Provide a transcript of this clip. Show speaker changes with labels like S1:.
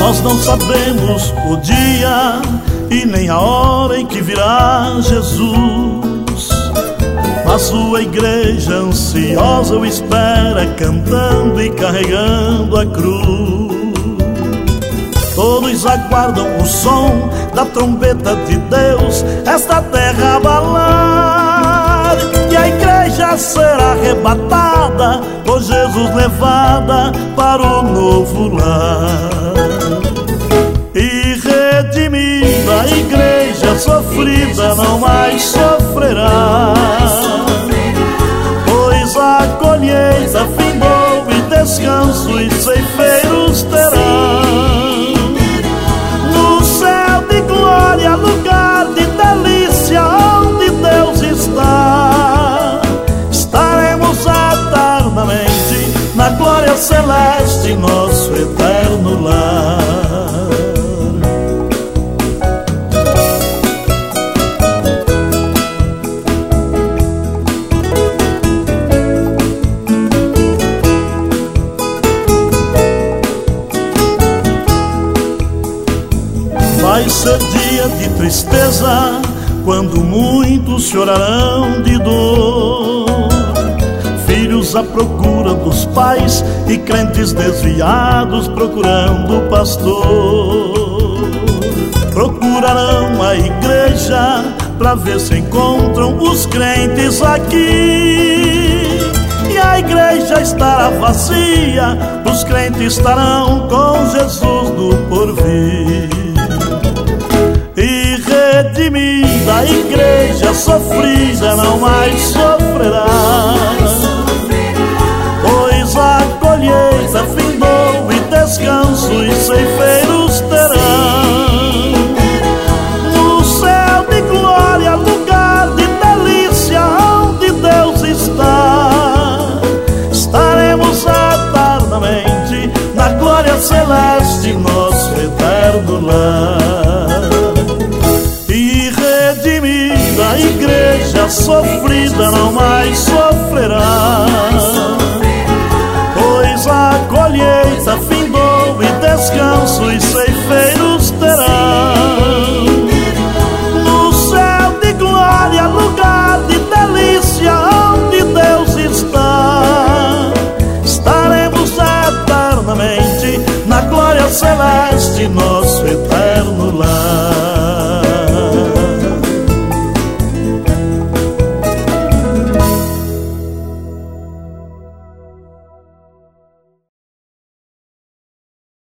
S1: Nós não sabemos o dia e nem a hora em que virá Jesus, mas sua igreja ansiosa o espera, cantando e carregando a cruz. Todos aguardam o som da trombeta de Deus, esta terra abalar, e a igreja será arrebatada, por Jesus levada para o novo lar. E redimida a igreja sofrida não mais sofrerá, pois a colheita findou e descanso os ceifeiros terão. No céu de glória, lugar de delícia, onde Deus está, estaremos eternamente na glória celeste, nosso eterno lar. Vai ser dia de tristeza, quando muitos chorarão de dor, filhos à procura dos pais e crentes desviados procurando o pastor. Procurarão a igreja pra ver se encontram os crentes aqui, e a igreja estará vazia, os crentes estarão com Jesus do porvir. E redimida a igreja sofrida não mais sofrerá, pois a colheita findou e descanso os ceifeiros terão. No céu de glória, lugar de delícia, onde Deus está, estaremos eternamente na glória celeste, nosso eterno lar. A igreja sofrida não mais sofrerá, pois a colheita findou e descanso os ceifeiros terão. No céu de glória, lugar de delícia, onde Deus está, estaremos eternamente na glória celeste, nosso eterno